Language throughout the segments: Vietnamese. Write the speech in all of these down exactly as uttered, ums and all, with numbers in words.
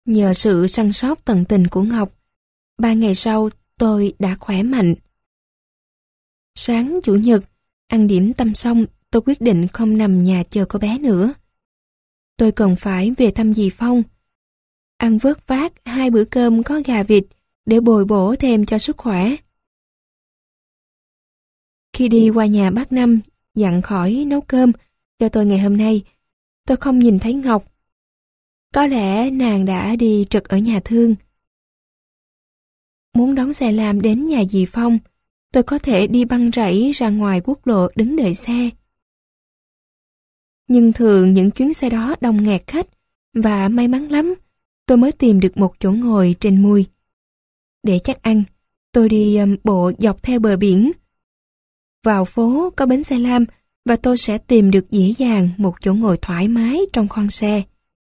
Nhờ sự săn sóc tận tình của Ngọc, ba ngày sau tôi đã khỏe mạnh. Sáng Chủ nhật, ăn điểm tâm xong, tôi quyết định không nằm nhà chờ cô bé nữa. Tôi cần phải về thăm dì Phong. Ăn vớt vát hai bữa cơm có gà vịt để bồi bổ thêm cho sức khỏe. Khi đi qua nhà bác Năm dặn khỏi nấu cơm cho tôi ngày hôm nay, tôi không nhìn thấy Ngọc. Có lẽ nàng đã đi trực ở nhà thương. Muốn đón xe lam đến nhà dì Phong, tôi có thể đi băng rẫy ra ngoài quốc lộ đứng đợi xe. Nhưng thường những chuyến xe đó đông nghẹt khách, và may mắn lắm, tôi mới tìm được một chỗ ngồi trên mui. Để chắc ăn, tôi đi um, bộ dọc theo bờ biển. Vào phố có bến xe lam và tôi sẽ tìm được dễ dàng một chỗ ngồi thoải mái trong khoang xe.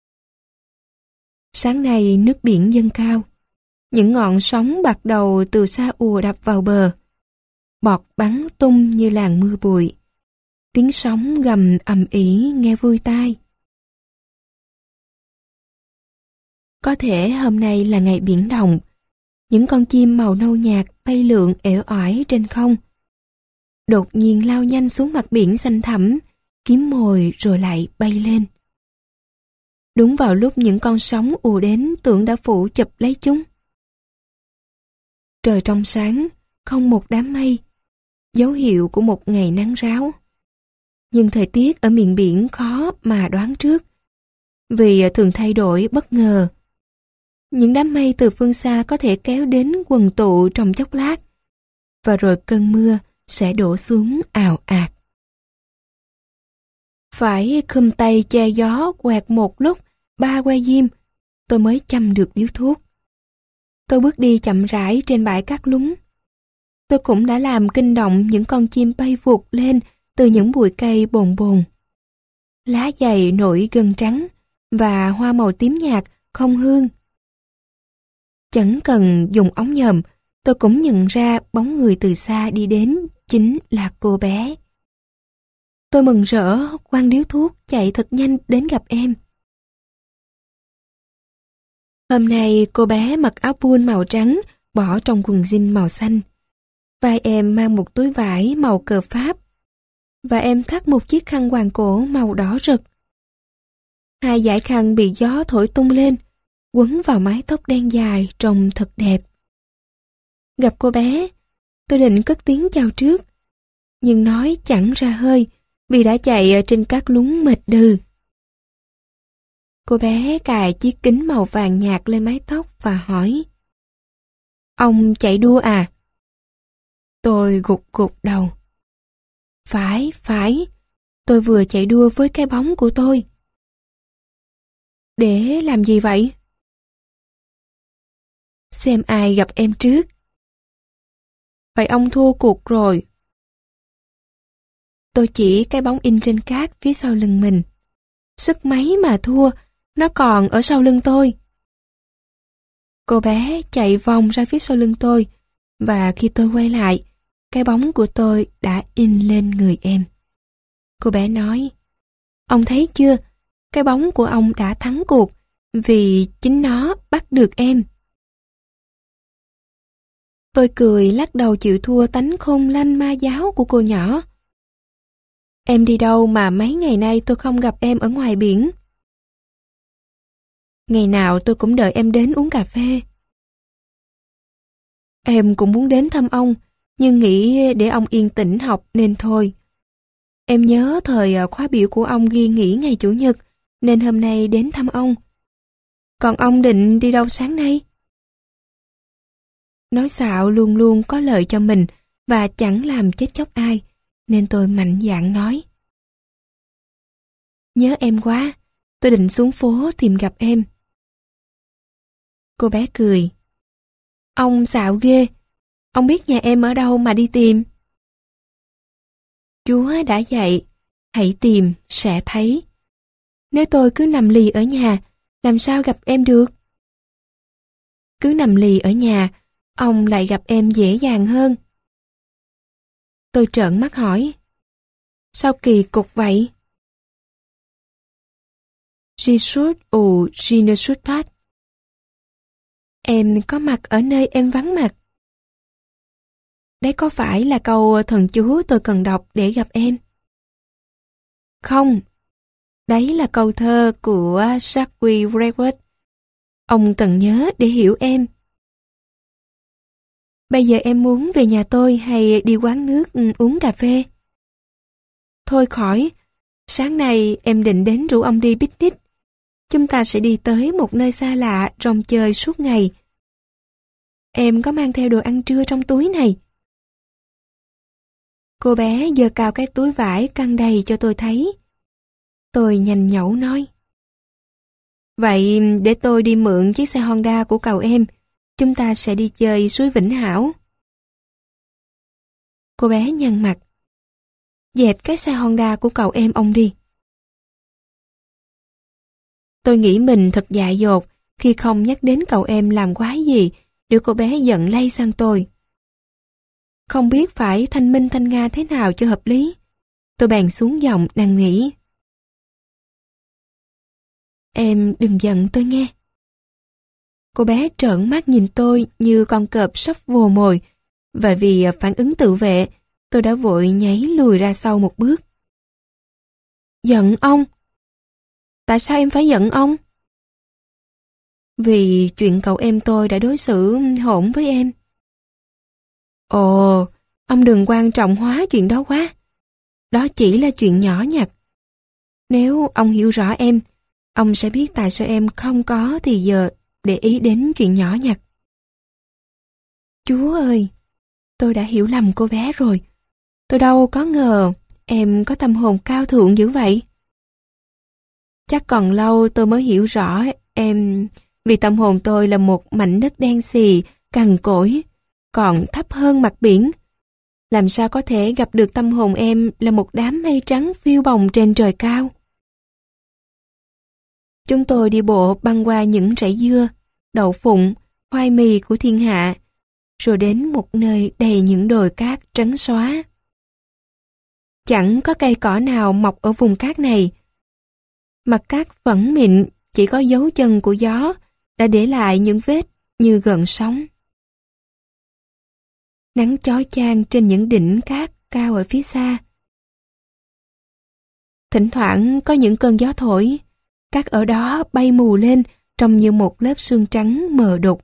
Sáng nay nước biển dâng cao. Những ngọn sóng bạc đầu từ xa ùa đập vào bờ. Bọt bắn tung như làn mưa bụi. Tiếng sóng gầm ầm ĩ nghe vui tai. Có thể hôm nay là ngày biển động. Những con chim màu nâu nhạt bay lượn ẻo oải trên không. Đột nhiên lao nhanh xuống mặt biển xanh thẳm, kiếm mồi rồi lại bay lên. Đúng vào lúc những con sóng ùa đến tưởng đã phủ chụp lấy chúng. Trời trong sáng, không một đám mây, dấu hiệu của một ngày nắng ráo. Nhưng thời tiết ở miền biển khó mà đoán trước, vì thường thay đổi bất ngờ. Những đám mây từ phương xa có thể kéo đến quần tụ trong chốc lát, và rồi cơn mưa sẽ đổ xuống ào ạt. Phải khum tay che gió quẹt một lúc ba que diêm, tôi mới châm được điếu thuốc. Tôi bước đi chậm rãi trên bãi cát lúng. Tôi cũng đã làm kinh động những con chim bay vụt lên từ những bụi cây bồn bồn. Lá dày nổi gân trắng và hoa màu tím nhạt không hương. Chẳng cần dùng ống nhòm, tôi cũng nhận ra bóng người từ xa đi đến chính là cô bé. Tôi mừng rỡ quăng điếu thuốc chạy thật nhanh đến gặp em. Hôm nay cô bé mặc áo pun màu trắng bỏ trong quần jean màu xanh. Vai em mang một túi vải màu cờ Pháp và em thắt một chiếc khăn quàng cổ màu đỏ rực. Hai dải khăn bị gió thổi tung lên, quấn vào mái tóc đen dài trông thật đẹp. Gặp cô bé, tôi định cất tiếng chào trước, nhưng nói chẳng ra hơi vì đã chạy ở trên cát lúng mệt đừ. Cô bé cài chiếc kính màu vàng nhạt lên mái tóc và hỏi: "Ông chạy đua à?" Tôi gục gục đầu. Phải, phải, tôi vừa chạy đua với cái bóng của tôi. Để làm gì vậy? Xem ai gặp em trước. Vậy ông thua cuộc rồi. Tôi chỉ cái bóng in trên cát phía sau lưng mình. Sức mấy mà thua, nó còn ở sau lưng tôi. Cô bé chạy vòng ra phía sau lưng tôi, và khi tôi quay lại, cái bóng của tôi đã in lên người em. Cô bé nói: "Ông thấy chưa, cái bóng của ông đã thắng cuộc, vì chính nó bắt được em." Tôi cười lắc đầu chịu thua tánh khôn lanh ma giáo của cô nhỏ. "Em đi đâu mà mấy ngày nay tôi không gặp em ở ngoài biển?" "Ngày nào tôi cũng đợi em đến uống cà phê." "Em cũng muốn đến thăm ông, nhưng nghĩ để ông yên tĩnh học nên thôi. Em nhớ thời khóa biểu của ông ghi nghỉ ngày Chủ nhật, nên hôm nay đến thăm ông. Còn ông định đi đâu sáng nay?" Nói xạo luôn luôn có lợi cho mình và chẳng làm chết chóc ai, nên tôi mạnh dạn nói: "Nhớ em quá, tôi định xuống phố tìm gặp em." Cô bé cười: "Ông xạo ghê, ông biết nhà em ở đâu mà đi tìm." Chúa đã dạy, hãy tìm, sẽ thấy. Nếu tôi cứ nằm lì ở nhà, làm sao gặp em được? Cứ nằm lì ở nhà, ông lại gặp em dễ dàng hơn. Tôi trợn mắt hỏi: "Sao kỳ cục vậy?" "Je saute ou je ne saute pas?" Em có mặt ở nơi em vắng mặt. Đấy có phải là câu thần chú tôi cần đọc để gặp em? Không, đấy là câu thơ của Jacques Prévert. Ông cần nhớ để hiểu em. Bây giờ em muốn về nhà tôi hay đi quán nước uống cà phê? Thôi khỏi, sáng nay em định đến rủ ông đi picnic. Chúng ta sẽ đi tới một nơi xa lạ, rong chơi suốt ngày. Em có mang theo đồ ăn trưa trong túi này. Cô bé giơ cao cái túi vải căng đầy cho tôi thấy. Tôi nhanh nhẩu nói. Vậy để tôi đi mượn chiếc xe Honda của cậu em. Chúng ta sẽ đi chơi suối Vĩnh Hảo. Cô bé nhăn mặt. Dẹp cái xe Honda của cậu em ông đi. Tôi nghĩ mình thật dại dột khi không nhắc đến cậu em làm quái gì để cô bé giận lây sang tôi. Không biết phải thanh minh thanh nga thế nào cho hợp lý. Tôi bèn xuống giọng năn nỉ. Em đừng giận tôi nghe. Cô bé trợn mắt nhìn tôi như con cọp sắp vồ mồi, và vì phản ứng tự vệ, tôi đã vội nháy lùi ra sau một bước. Giận ông? Tại sao em phải giận ông? Vì chuyện cậu em tôi đã đối xử hỗn với em. Ồ, ông đừng quan trọng hóa chuyện đó quá. Đó chỉ là chuyện nhỏ nhặt. Nếu ông hiểu rõ em, ông sẽ biết tại sao em không có thì giờ để ý đến chuyện nhỏ nhặt. Chúa ơi, tôi đã hiểu lầm cô bé rồi. Tôi đâu có ngờ em có tâm hồn cao thượng dữ vậy. Chắc còn lâu tôi mới hiểu rõ em, vì tâm hồn tôi là một mảnh đất đen xì, cằn cỗi, còn thấp hơn mặt biển. Làm sao có thể gặp được tâm hồn em là một đám mây trắng phiêu bồng trên trời cao? Chúng tôi đi bộ băng qua những rẫy dưa, đậu phụng, khoai mì của thiên hạ, rồi đến một nơi đầy những đồi cát trắng xóa. Chẳng có cây cỏ nào mọc ở vùng cát này. Mặt cát phẳng mịn, chỉ có dấu chân của gió đã để lại những vết như gợn sóng. Nắng chói chang trên những đỉnh cát cao ở phía xa. Thỉnh thoảng có những cơn gió thổi, cát ở đó bay mù lên trông như một lớp sương trắng mờ đục.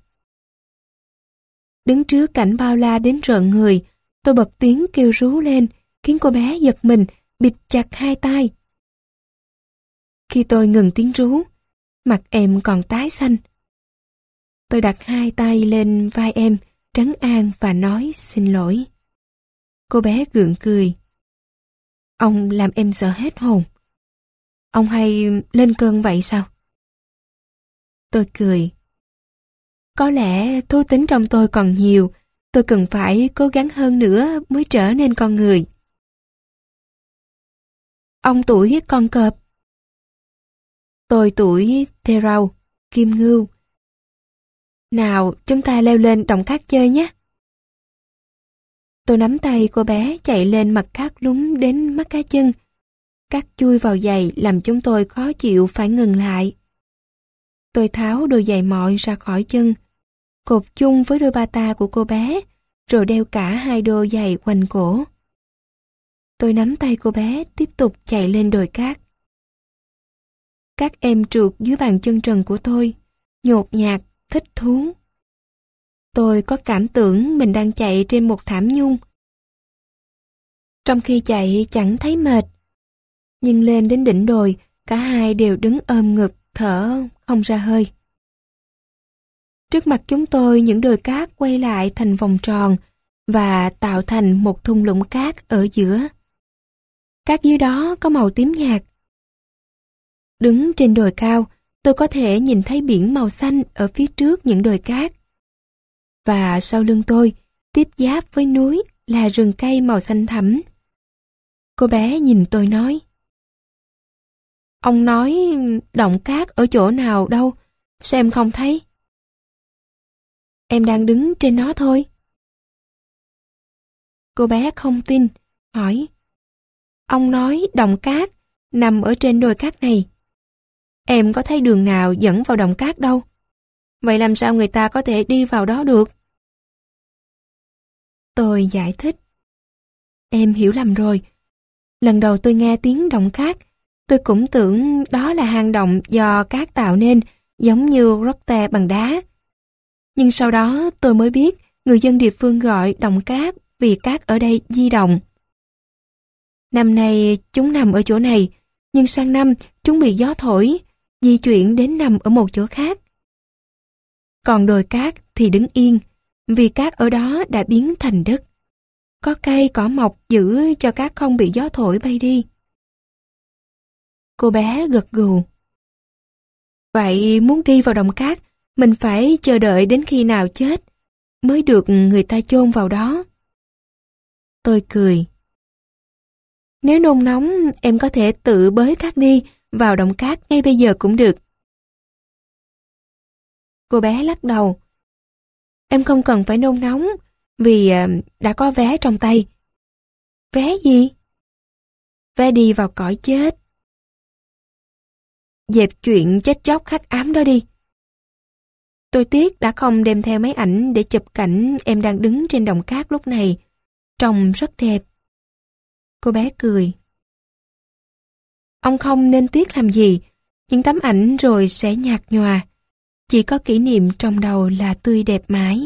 Đứng trước cảnh bao la đến rợn người, tôi bật tiếng kêu rú lên, khiến cô bé giật mình, bịt chặt hai tai. Khi tôi ngừng tiếng rú, mặt em còn tái xanh. Tôi đặt hai tay lên vai em, trấn an và nói xin lỗi. Cô bé gượng cười. Ông làm em sợ hết hồn. Ông hay lên cơn vậy sao? Tôi cười. Có lẽ thú tính trong tôi còn nhiều, tôi cần phải cố gắng hơn nữa mới trở nên con người. Ông tuổi con cọp. Tôi tuổi thê rau, kim ngưu. Nào, chúng ta leo lên đống cát chơi nhé. Tôi nắm tay cô bé chạy lên mặt cát lún đến mắt cá chân. Cát chui vào giày làm chúng tôi khó chịu phải ngừng lại. Tôi tháo đôi giày mọi ra khỏi chân, cột chung với đôi bata của cô bé, rồi đeo cả hai đôi giày quanh cổ. Tôi nắm tay cô bé tiếp tục chạy lên đồi cát. Các em trượt dưới bàn chân trần của tôi, nhột nhạt, thích thú. Tôi có cảm tưởng mình đang chạy trên một thảm nhung. Trong khi chạy chẳng thấy mệt, nhưng lên đến đỉnh đồi, cả hai đều đứng ôm ngực, thở không ra hơi. Trước mặt chúng tôi, những đồi cát quay lại thành vòng tròn và tạo thành một thung lũng cát ở giữa. Cát dưới đó có màu tím nhạt. Đứng trên đồi cao, tôi có thể nhìn thấy biển màu xanh ở phía trước những đồi cát. Và sau lưng tôi, tiếp giáp với núi là rừng cây màu xanh thẳm. Cô bé nhìn tôi nói. Ông nói động cát ở chỗ nào đâu, sao em không thấy? Em đang đứng trên nó thôi. Cô bé không tin, hỏi. Ông nói động cát nằm ở trên đồi cát này. Em có thấy đường nào dẫn vào động cát đâu. vậy làm sao người ta có thể đi vào đó được? Tôi giải thích. Em hiểu lầm rồi. Lần đầu tôi nghe tiếng động cát, tôi cũng tưởng đó là hang động do cát tạo nên, giống như rotte bằng đá. Nhưng sau đó tôi mới biết người dân địa phương gọi động cát vì cát ở đây di động. Năm nay chúng nằm ở chỗ này, nhưng sang năm chúng bị gió thổi, di chuyển đến nằm ở một chỗ khác. Còn đồi cát thì đứng yên, vì cát ở đó đã biến thành đất. Có cây cỏ mọc giữ cho cát không bị gió thổi bay đi. Cô bé gật gù. Vậy muốn đi vào động cát, mình phải chờ đợi đến khi nào chết, mới được người ta chôn vào đó. Tôi cười. Nếu nôn nóng, em có thể tự bới cát đi vào động cát ngay bây giờ cũng được. Cô bé lắc đầu. Em không cần phải nôn nóng, vì đã có vé trong tay. Vé gì? Vé đi vào cõi chết. Dẹp chuyện chết chóc hắc ám đó đi. Tôi tiếc đã không đem theo máy ảnh để chụp cảnh em đang đứng trên đồng cát lúc này. Trông rất đẹp. Cô bé cười. Ông không nên tiếc làm gì. Những tấm ảnh rồi sẽ nhạt nhòa. Chỉ có kỷ niệm trong đầu là tươi đẹp mãi.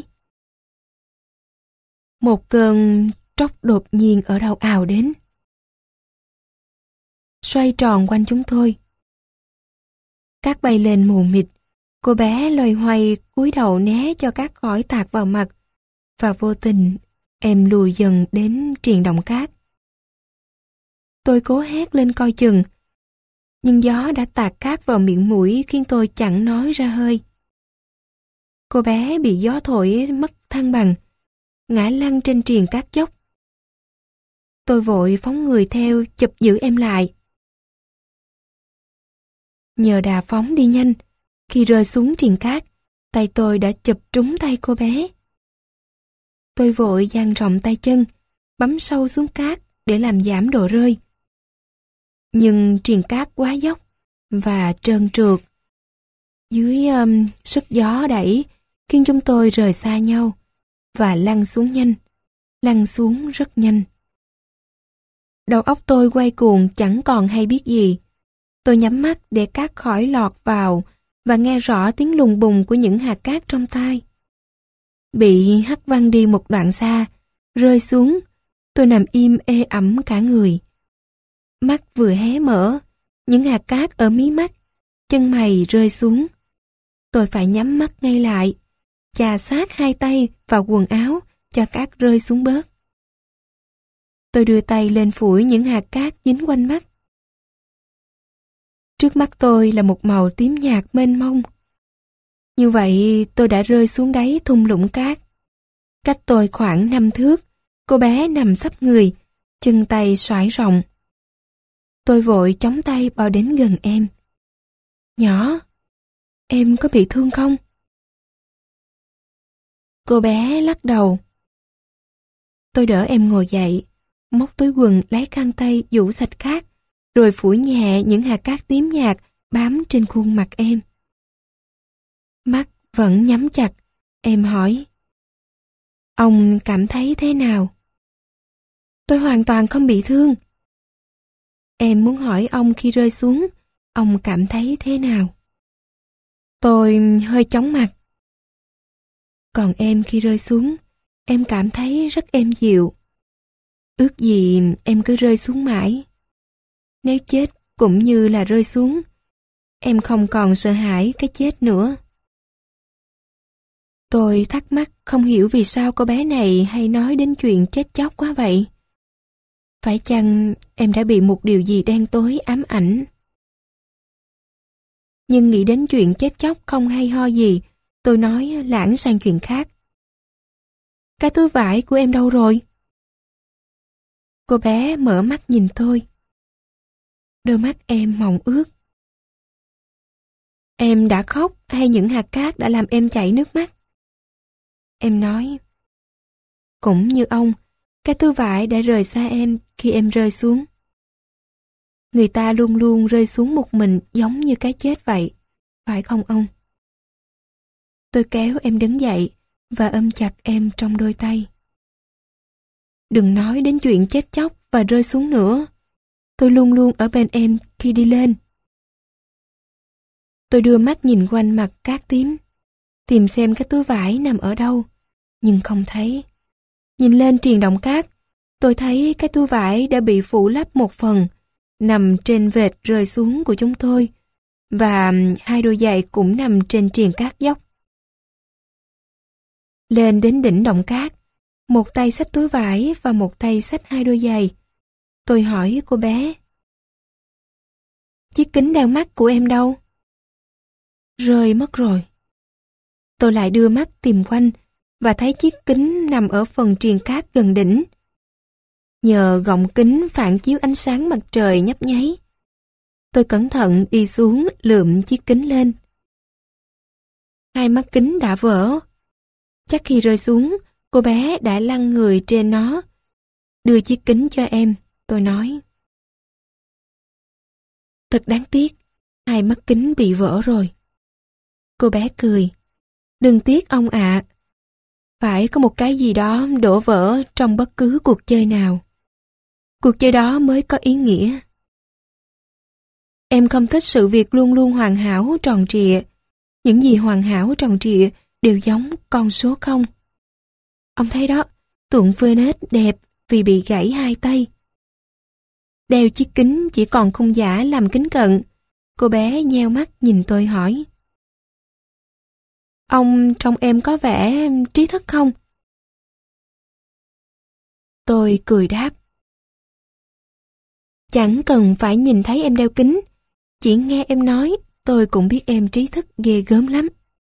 Một cơn tróc đột nhiên ở đầu ào đến. Xoay tròn quanh chúng tôi. Cát bay lên mù mịt. Cô bé loay hoay cúi đầu né cho cát khỏi tạt vào mặt. Và vô tình, em lùi dần đến triền động cát. Tôi cố hét lên coi chừng. Nhưng gió đã tạt cát vào miệng mũi khiến tôi chẳng nói ra hơi. Cô bé bị gió thổi mất thăng bằng, ngã lăn trên triền cát dốc. Tôi vội phóng người theo chụp giữ em lại. Nhờ đà phóng đi nhanh, khi rơi xuống triền cát, tay tôi đã chụp trúng tay cô bé. Tôi vội dang rộng tay chân, bấm sâu xuống cát để làm giảm độ rơi. Nhưng triền cát quá dốc và trơn trượt. Dưới um, sức gió đẩy khiến chúng tôi rời xa nhau và lăn xuống nhanh, lăn xuống rất nhanh. Đầu óc tôi quay cuồng chẳng còn hay biết gì. Tôi nhắm mắt để cát khỏi lọt vào và nghe rõ tiếng lùng bùng của những hạt cát trong tai. Bị hất văng đi một đoạn xa, rơi xuống, tôi nằm im ê ẩm cả người. Mắt vừa hé mở, những hạt cát ở mí mắt, chân mày rơi xuống. Tôi phải nhắm mắt ngay lại, chà sát hai tay vào quần áo cho cát rơi xuống bớt. Tôi đưa tay lên phủi những hạt cát dính quanh mắt. Trước mắt tôi là một màu tím nhạt mênh mông. Như vậy tôi đã rơi xuống đáy thung lũng cát. Cách tôi khoảng năm thước, cô bé nằm sấp người, chân tay xoải rộng. Tôi vội chống tay bao đến gần em. Nhỏ, em có bị thương không? Cô bé lắc đầu. Tôi đỡ em ngồi dậy, móc túi quần lấy khăn tay vũ sạch cát, rồi phủi nhẹ những hạt cát tím nhạt bám trên khuôn mặt em. Mắt vẫn nhắm chặt, em hỏi. Ông cảm thấy thế nào? Tôi hoàn toàn không bị thương. Em muốn hỏi ông khi rơi xuống, ông cảm thấy thế nào? Tôi hơi chóng mặt. Còn em khi rơi xuống, em cảm thấy rất êm dịu. Ước gì em cứ rơi xuống mãi. Nếu chết cũng như là rơi xuống, em không còn sợ hãi cái chết nữa. Tôi thắc mắc không hiểu vì sao cô bé này hay nói đến chuyện chết chóc quá vậy. Phải chăng em đã bị một điều gì đen tối ám ảnh? Nhưng nghĩ đến chuyện chết chóc không hay ho gì, tôi nói lãng sang chuyện khác. Cái túi vải của em đâu rồi? Cô bé mở mắt nhìn tôi. Đôi mắt em mọng ướt. Em đã khóc hay những hạt cát đã làm em chảy nước mắt? Em nói. Cũng như ông, cái túi vải đã rời xa em khi em rơi xuống. Người ta luôn luôn rơi xuống một mình giống như cái chết vậy, phải không ông? Tôi kéo em đứng dậy và ôm chặt em trong đôi tay. Đừng nói đến chuyện chết chóc và rơi xuống nữa. Tôi luôn luôn ở bên em khi đi lên. Tôi đưa mắt nhìn quanh mặt cát tím, tìm xem cái túi vải nằm ở đâu, nhưng không thấy. Nhìn lên triền động cát, tôi thấy cái túi vải đã bị phủ lấp một phần, nằm trên vệt rơi xuống của chúng tôi, và hai đôi giày cũng nằm trên triền cát dốc. Lên đến đỉnh động cát, một tay xách túi vải và một tay xách hai đôi giày. Tôi hỏi cô bé: chiếc kính đeo mắt của em đâu? Rơi mất rồi. Tôi lại đưa mắt tìm quanh và thấy chiếc kính nằm ở phần triền cát gần đỉnh. Nhờ gọng kính phản chiếu ánh sáng mặt trời nhấp nháy, tôi cẩn thận đi xuống lượm chiếc kính lên. Hai mắt kính đã vỡ. Chắc khi rơi xuống, cô bé đã lăn người trên nó. Đưa chiếc kính cho em, tôi nói. Thật đáng tiếc, hai mắt kính bị vỡ rồi. Cô bé cười. Đừng tiếc ông ạ. Phải có một cái gì đó đổ vỡ trong bất cứ cuộc chơi nào. Cuộc chơi đó mới có ý nghĩa. Em không thích sự việc luôn luôn hoàn hảo tròn trịa. Những gì hoàn hảo tròn trịa đều giống con số không. Ông thấy đó, tượng Venus đẹp vì bị gãy hai tay. Đeo chiếc kính chỉ còn khung giả làm kính cận. Cô bé nheo mắt nhìn tôi hỏi. Ông trông em có vẻ trí thức không? Tôi cười đáp. Chẳng cần phải nhìn thấy em đeo kính. Chỉ nghe em nói, tôi cũng biết em trí thức ghê gớm lắm.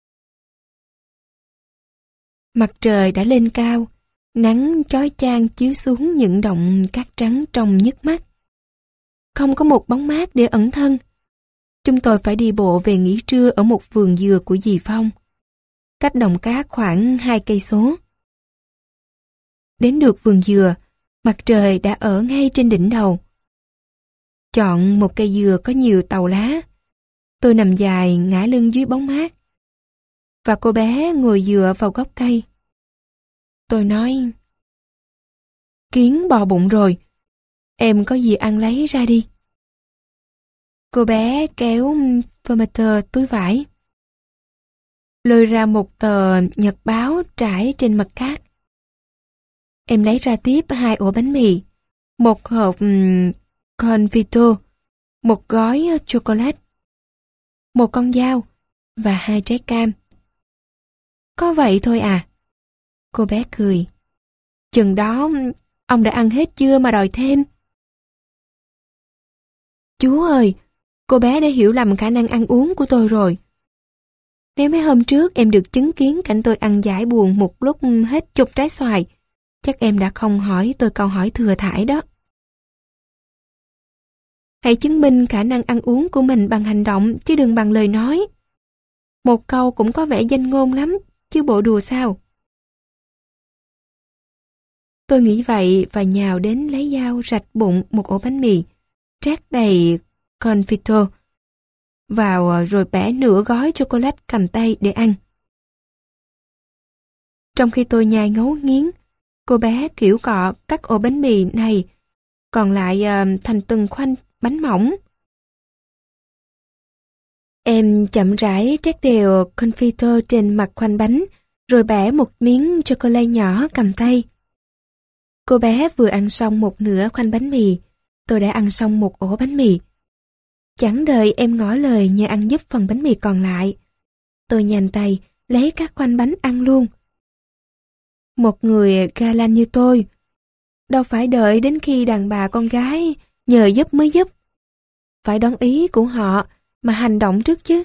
Mặt trời đã lên cao, nắng chói chang chiếu xuống những động cát trắng trông nhức mắt. Không có một bóng mát để ẩn thân. Chúng tôi phải đi bộ về nghỉ trưa ở một vườn dừa của dì Phong, cách đồng cát khoảng hai cây số. Đến được vườn dừa, mặt trời đã ở ngay trên đỉnh đầu. Chọn một cây dừa có nhiều tàu lá. Tôi nằm dài ngã lưng dưới bóng mát, và cô bé ngồi dựa vào gốc cây. Tôi nói, kiến bò bụng rồi, em có gì ăn lấy ra đi. Cô bé kéo thermometer túi vải, lôi ra một tờ nhật báo trải trên mặt cát. Em lấy ra tiếp hai ổ bánh mì, một hộp um, confito, một gói chocolate, một con dao và hai trái cam. Có vậy thôi à? Cô bé cười. Chừng đó ông đã ăn hết chưa mà đòi thêm? Chú ơi, cô bé đã hiểu lầm khả năng ăn uống của tôi rồi. Nếu mấy hôm trước em được chứng kiến cảnh tôi ăn giải buồn một lúc hết chục trái xoài, chắc em đã không hỏi tôi câu hỏi thừa thãi đó. Hãy chứng minh khả năng ăn uống của mình bằng hành động chứ đừng bằng lời nói. Một câu cũng có vẻ danh ngôn lắm, chứ bộ đùa sao? Tôi nghĩ vậy và nhào đến lấy dao rạch bụng một ổ bánh mì, trát đầy confito vào rồi bẻ nửa gói chocolate cầm tay để ăn. Trong khi tôi nhai ngấu nghiến, cô bé kiểu cọ cắt ổ bánh mì này, còn lại uh, thành từng khoanh bánh mỏng. Em chậm rãi trét đều confito trên mặt khoanh bánh, rồi bẻ một miếng chocolate nhỏ cầm tay. Cô bé vừa ăn xong một nửa khoanh bánh mì, tôi đã ăn xong một ổ bánh mì. Chẳng đợi em ngỏ lời nhờ ăn giúp phần bánh mì còn lại. Tôi nhanh tay lấy các khoanh bánh ăn luôn. Một người ga lăng như tôi, đâu phải đợi đến khi đàn bà con gái nhờ giúp mới giúp. Phải đón ý của họ mà hành động trước chứ.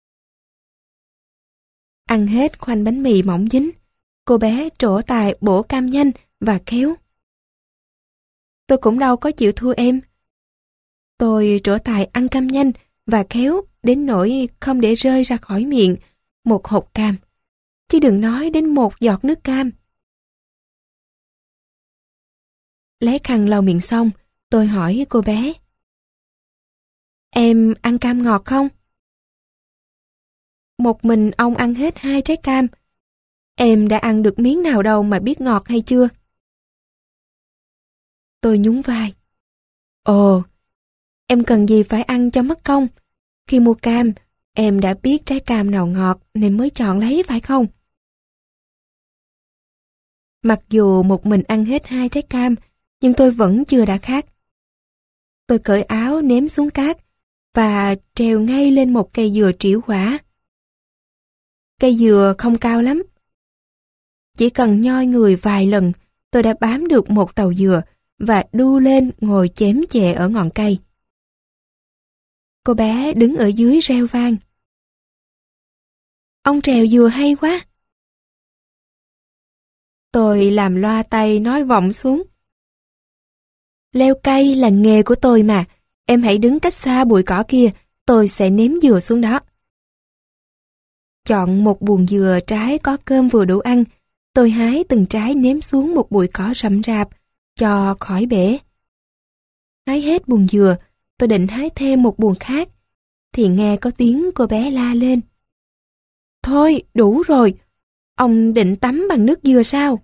Ăn hết khoanh bánh mì mỏng dính, cô bé trổ tài bổ cam nhanh và khéo. Tôi cũng đâu có chịu thua em. Tôi trổ tài ăn cam nhanh và khéo đến nỗi không để rơi ra khỏi miệng một hột cam, chứ đừng nói đến một giọt nước cam. Lấy khăn lau miệng xong, tôi hỏi cô bé. Em ăn cam ngọt không? Một mình ông ăn hết hai trái cam. Em đã ăn được miếng nào đâu mà biết ngọt hay chưa? Tôi nhún vai. Ồ, em cần gì phải ăn cho mất công? Khi mua cam, em đã biết trái cam nào ngọt nên mới chọn lấy phải không? Mặc dù một mình ăn hết hai trái cam, nhưng tôi vẫn chưa đã khát. Tôi cởi áo ném xuống cát và trèo ngay lên một cây dừa trĩu quả. Cây dừa không cao lắm. Chỉ cần nhoi người vài lần, tôi đã bám được một tàu dừa và đu lên ngồi chém chệ ở ngọn cây. Cô bé đứng ở dưới reo vang. Ông trèo dừa hay quá. Tôi làm loa tay nói vọng xuống. Leo cây là nghề của tôi mà, em hãy đứng cách xa bụi cỏ kia, tôi sẽ ném dừa xuống đó. Chọn một buồng dừa trái có cơm vừa đủ ăn, tôi hái từng trái ném xuống một bụi cỏ rậm rạp, cho khỏi bể. Hái hết buồng dừa, tôi định hái thêm một buồng khác, thì nghe có tiếng cô bé la lên. Thôi, đủ rồi, ông định tắm bằng nước dừa sao?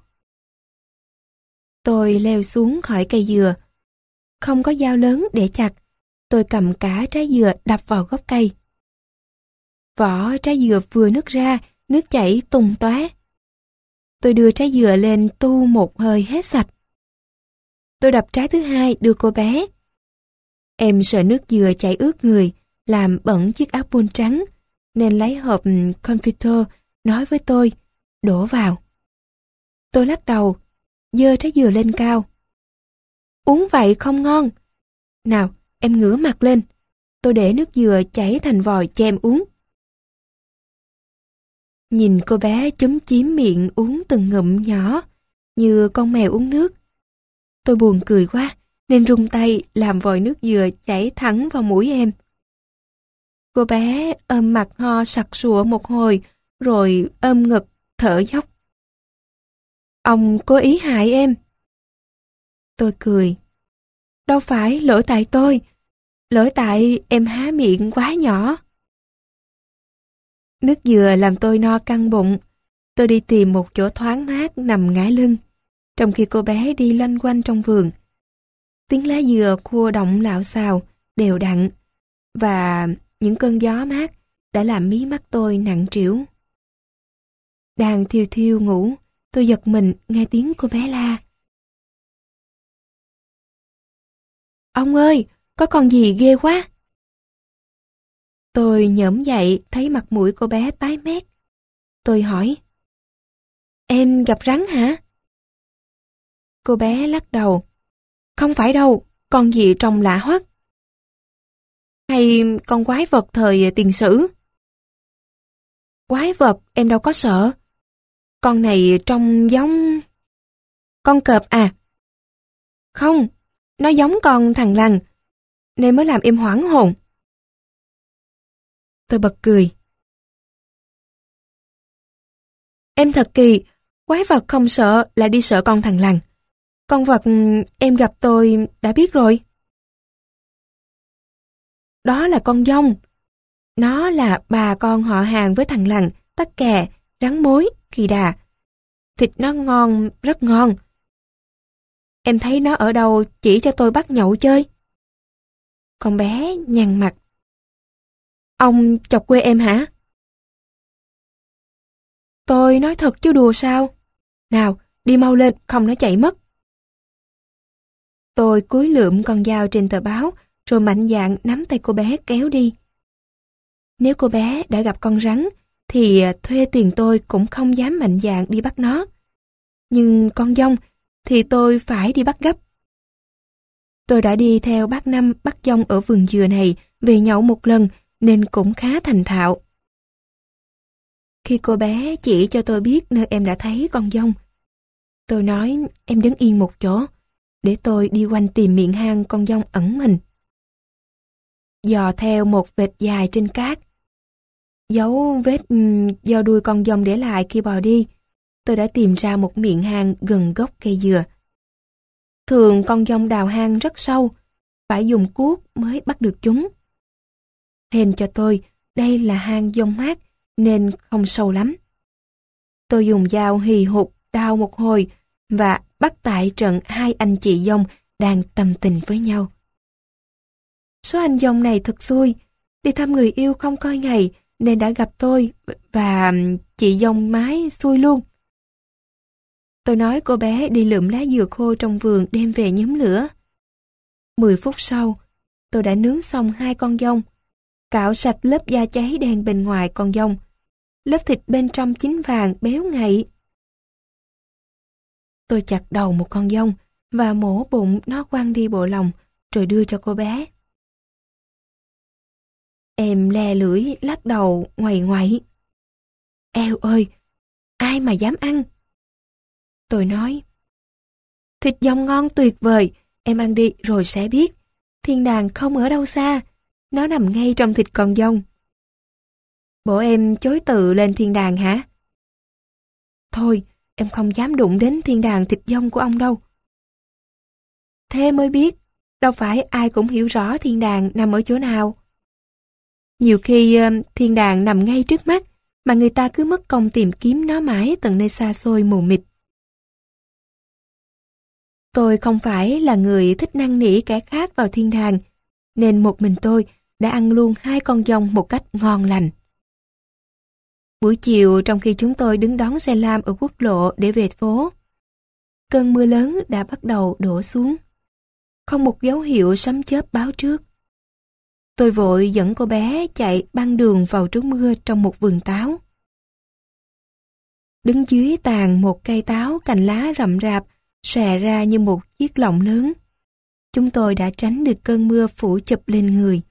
Tôi leo xuống khỏi cây dừa. Không có dao lớn để chặt, tôi cầm cả trái dừa đập vào gốc cây. Vỏ trái dừa vừa nứt ra, nước chảy tung tóe. Tôi đưa trái dừa lên tu một hơi hết sạch. Tôi đập trái thứ hai đưa cô bé. Em sợ nước dừa chảy ướt người, làm bẩn chiếc áo pun trắng, nên lấy hộp confito nói với tôi, đổ vào. Tôi lắc đầu, giơ trái dừa lên cao. Uống vậy không ngon. Nào, em ngửa mặt lên. Tôi để nước dừa chảy thành vòi cho em uống. Nhìn cô bé chúm chím miệng uống từng ngụm nhỏ, như con mèo uống nước. Tôi buồn cười quá, nên rung tay làm vòi nước dừa chảy thẳng vào mũi em. Cô bé ôm mặt ho sặc sụa một hồi, rồi ôm ngực, thở dốc. Ông cố ý hại em. Tôi cười. Đâu phải lỗi tại tôi, lỗi tại em há miệng quá nhỏ. Nước dừa làm tôi no căng bụng. Tôi đi tìm một chỗ thoáng mát nằm ngả lưng, trong khi cô bé đi loanh quanh trong vườn. Tiếng lá dừa khua động lạo xào, đều đặn, và những cơn gió mát đã làm mí mắt tôi nặng trĩu. Đang thiêu thiêu ngủ, tôi giật mình nghe tiếng cô bé la. Ông ơi, có con gì ghê quá. Tôi nhổm dậy thấy mặt mũi cô bé tái mét. Tôi hỏi, em gặp rắn hả? Cô bé lắc đầu. Không phải đâu, con gì trông lạ hoắc. Hay con quái vật thời tiền sử? Quái vật em đâu có sợ. Con này trông giống... Con cọp à? Không, nó giống con thằn lằn, nên mới làm em hoảng hồn. Tôi bật cười. Em thật kỳ, quái vật không sợ lại đi sợ con thằn lằn. Con vật em gặp tôi đã biết rồi. Đó là con dông. Nó là bà con họ hàng với thằn lằn, tắc kè, rắn mối, kỳ đà. Thịt nó ngon, rất ngon. Em thấy nó ở đâu chỉ cho tôi bắt nhậu chơi. Con bé nhăn mặt. Ông chọc quê em hả? Tôi nói thật chứ đùa sao? Nào, đi mau lên, không nó chạy mất. Tôi cúi lượm con dao trên tờ báo, rồi mạnh dạn nắm tay cô bé kéo đi. Nếu cô bé đã gặp con rắn, thì thuê tiền tôi cũng không dám mạnh dạn đi bắt nó. Nhưng con dông, thì tôi phải đi bắt gấp. Tôi đã đi theo bác Năm bắt dông ở vườn dừa này về nhậu một lần, nên cũng khá thành thạo. Khi cô bé chỉ cho tôi biết nơi em đã thấy con dông, tôi nói em đứng yên một chỗ, để tôi đi quanh tìm miệng hang con dông ẩn mình. Dò theo một vệt dài trên cát, dấu vết um, do đuôi con dông để lại khi bò đi, tôi đã tìm ra một miệng hang gần gốc cây dừa. Thường con dông đào hang rất sâu, phải dùng cuốc mới bắt được chúng. Hên cho tôi, đây là hang dông mát, nên không sâu lắm. Tôi dùng dao hì hục đào một hồi và bắt tại trận hai anh chị dông đang tâm tình với nhau. Số anh dông này thật xui, đi thăm người yêu không coi ngày nên đã gặp tôi, và chị dông mái xui luôn. Tôi nói cô bé đi lượm lá dừa khô trong vườn đem về nhóm lửa. Mười phút sau, tôi đã nướng xong hai con dông, cạo sạch lớp da cháy đen bên ngoài con dông, lớp thịt bên trong chín vàng béo ngậy. Tôi chặt đầu một con dông và mổ bụng nó quăng đi bộ lòng, rồi đưa cho cô bé. Em le lưỡi lắc đầu ngoầy ngoậy. Eo ơi, ai mà dám ăn? Tôi nói, thịt dông ngon tuyệt vời, em ăn đi rồi sẽ biết. Thiên đàng không ở đâu xa, nó nằm ngay trong thịt con dông. Bộ em chối từ lên thiên đàng hả? Thôi, em không dám đụng đến thiên đàng thịt dông của ông đâu. Thế mới biết, đâu phải ai cũng hiểu rõ thiên đàng nằm ở chỗ nào. Nhiều khi thiên đàng nằm ngay trước mắt, mà người ta cứ mất công tìm kiếm nó mãi tận nơi xa xôi mù mịt. Tôi không phải là người thích năn nỉ kẻ khác vào thiên đàng, nên một mình tôi đã ăn luôn hai con dông một cách ngon lành. Buổi chiều, trong khi chúng tôi đứng đón xe lam ở quốc lộ để về phố, cơn mưa lớn đã bắt đầu đổ xuống. Không một dấu hiệu sấm chớp báo trước. Tôi vội dẫn cô bé chạy băng đường vào trú mưa trong một vườn táo. Đứng dưới tàn một cây táo cành lá rậm rạp, xòe ra như một chiếc lọng lớn, chúng tôi đã tránh được cơn mưa phủ chụp lên người.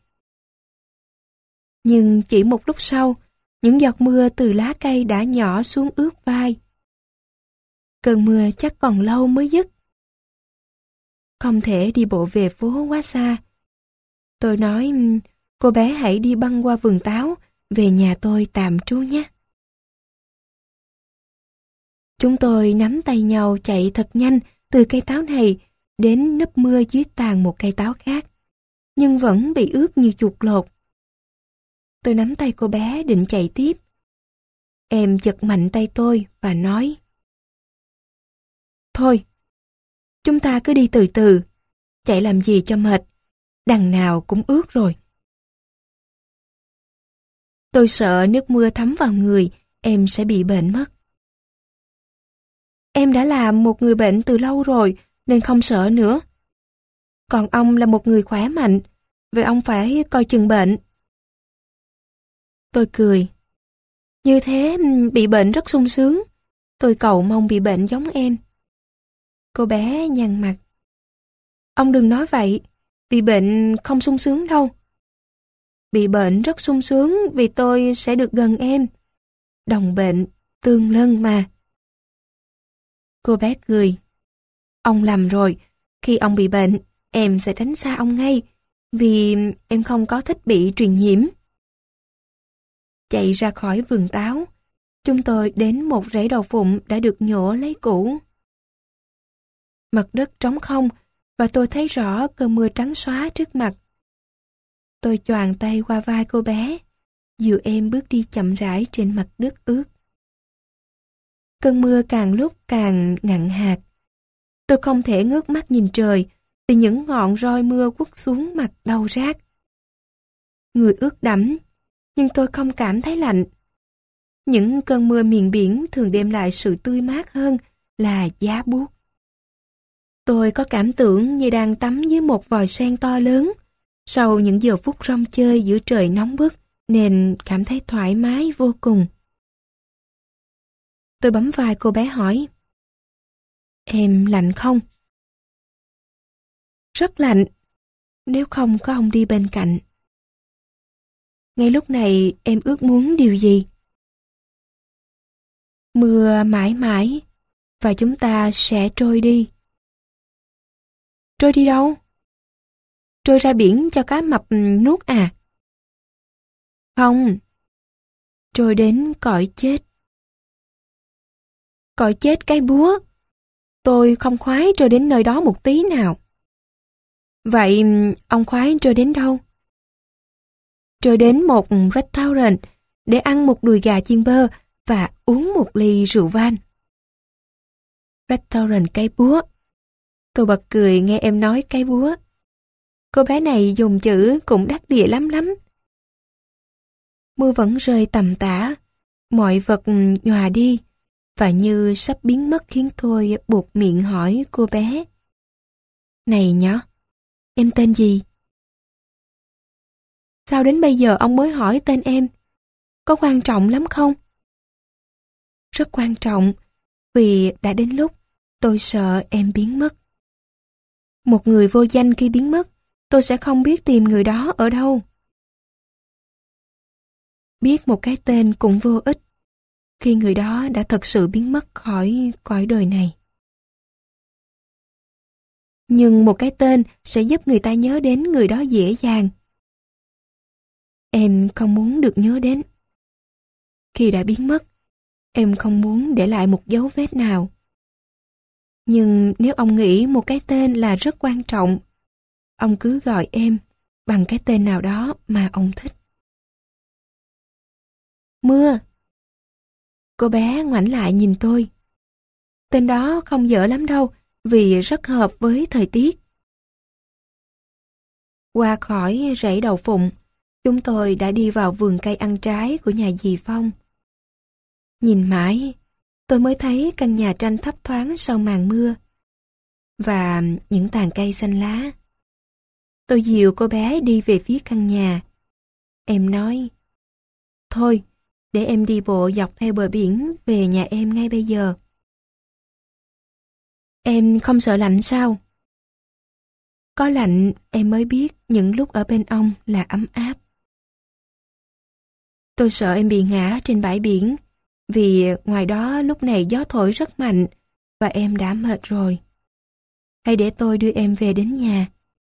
Nhưng chỉ một lúc sau, những giọt mưa từ lá cây đã nhỏ xuống ướt vai. Cơn mưa chắc còn lâu mới dứt. Không thể đi bộ về phố quá xa. Tôi nói, cô bé hãy đi băng qua vườn táo, về nhà tôi tạm trú nhé. Chúng tôi nắm tay nhau chạy thật nhanh từ cây táo này đến nấp mưa dưới tàn một cây táo khác, nhưng vẫn bị ướt như chuột lột. Tôi nắm tay cô bé định chạy tiếp. Em giật mạnh tay tôi và nói, thôi, chúng ta cứ đi từ từ, chạy làm gì cho mệt, đằng nào cũng ướt rồi. Tôi sợ nước mưa thấm vào người, em sẽ bị bệnh mất. Em đã là một người bệnh từ lâu rồi, nên không sợ nữa. Còn ông là một người khỏe mạnh, vậy ông phải coi chừng bệnh. Tôi cười. Như thế bị bệnh rất sung sướng. Tôi cầu mong bị bệnh giống em. Cô bé nhăn mặt. Ông đừng nói vậy, bị bệnh không sung sướng đâu. Bị bệnh rất sung sướng vì tôi sẽ được gần em. Đồng bệnh, tương lân mà. Cô bé cười. Ông lầm rồi, khi ông bị bệnh, em sẽ tránh xa ông ngay, vì em không có thích bị truyền nhiễm. Chạy ra khỏi vườn táo, chúng tôi đến một rẫy đậu phụng đã được nhổ lấy củ. Mặt đất trống không, và tôi thấy rõ cơn mưa trắng xóa trước mặt. Tôi choàng tay qua vai cô bé, dìu em bước đi chậm rãi trên mặt đất ướt. Cơn mưa càng lúc càng nặng hạt. Tôi không thể ngước mắt nhìn trời vì những ngọn roi mưa quất xuống mặt đau rát. Người ướt đẫm, nhưng tôi không cảm thấy lạnh. Những cơn mưa miền biển thường đem lại sự tươi mát hơn là giá buốt. Tôi có cảm tưởng như đang tắm dưới một vòi sen to lớn, sau những giờ phút rong chơi giữa trời nóng bức nên cảm thấy thoải mái vô cùng. Tôi bấm vai cô bé hỏi, em lạnh không? Rất lạnh, nếu không có ông đi bên cạnh. Ngay lúc này em ước muốn điều gì? Mưa mãi mãi, và chúng ta sẽ trôi đi. Trôi đi đâu? Trôi ra biển cho cá mập nuốt à? Không, trôi đến cõi chết. Cõi chết cái búa. Tôi không khoái trôi đến nơi đó một tí nào. Vậy ông khoái trôi đến đâu? Trôi đến một restaurant để ăn một đùi gà chiên bơ và uống một ly rượu vang. Red Torrent cái búa. Tôi bật cười nghe em nói cái búa. Cô bé này dùng chữ cũng đắc địa lắm lắm. Mưa vẫn rơi tầm tã, mọi vật nhòa đi, và như sắp biến mất khiến tôi buộc miệng hỏi cô bé. Này nhỏ, em tên gì? Sao đến bây giờ ông mới hỏi tên em? Có quan trọng lắm không? Rất quan trọng, vì đã đến lúc tôi sợ em biến mất. Một người vô danh khi biến mất, tôi sẽ không biết tìm người đó ở đâu. Biết một cái tên cũng vô ích, khi người đó đã thật sự biến mất khỏi cõi đời này. Nhưng một cái tên sẽ giúp người ta nhớ đến người đó dễ dàng. Em không muốn được nhớ đến. Khi đã biến mất, em không muốn để lại một dấu vết nào. Nhưng nếu ông nghĩ một cái tên là rất quan trọng, ông cứ gọi em bằng cái tên nào đó mà ông thích. Mưa. Cô bé ngoảnh lại nhìn tôi. Tên đó không dở lắm đâu, vì rất hợp với thời tiết. Qua khỏi rẫy đậu phụng, chúng tôi đã đi vào vườn cây ăn trái của nhà dì Phong. Nhìn mãi, tôi mới thấy căn nhà tranh thấp thoáng sau màn mưa và những tàn cây xanh lá. Tôi dìu cô bé đi về phía căn nhà. Em nói, thôi, để em đi bộ dọc theo bờ biển về nhà em ngay bây giờ. Em không sợ lạnh sao? Có lạnh em mới biết những lúc ở bên ông là ấm áp. Tôi sợ em bị ngã trên bãi biển, vì ngoài đó lúc này gió thổi rất mạnh và em đã mệt rồi. Hãy để tôi đưa em về đến nhà.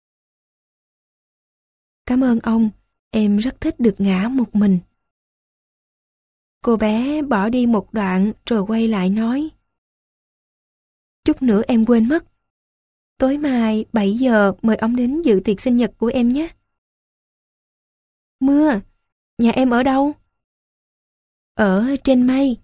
Cảm ơn ông, em rất thích được ngã một mình. Cô bé bỏ đi một đoạn rồi quay lại nói. Chút nữa em quên mất. Tối mai bảy giờ mời ông đến dự tiệc sinh nhật của em nhé. Mưa, nhà em ở đâu? Ở trên mây.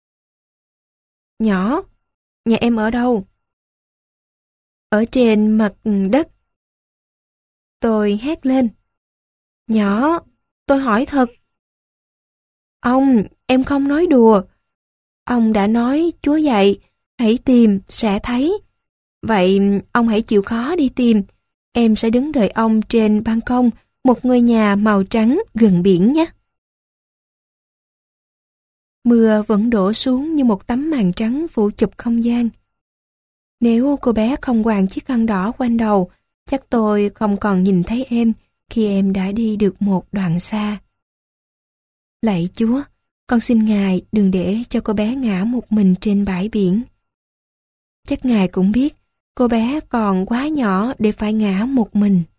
Nhỏ, nhà em ở đâu? Ở trên mặt đất. Tôi hét lên. Nhỏ, tôi hỏi thật. Ông, em không nói đùa. Ông đã nói Chúa dạy, hãy tìm, sẽ thấy. Vậy ông hãy chịu khó đi tìm. Em sẽ đứng đợi ông trên ban công một ngôi nhà màu trắng gần biển nhé. Mưa vẫn đổ xuống như một tấm màn trắng phủ chụp không gian. Nếu cô bé không quàng chiếc khăn đỏ quanh đầu, chắc tôi không còn nhìn thấy em khi em đã đi được một đoạn xa. Lạy Chúa, con xin Ngài đừng để cho cô bé ngã một mình trên bãi biển. Chắc Ngài cũng biết cô bé còn quá nhỏ để phải ngã một mình.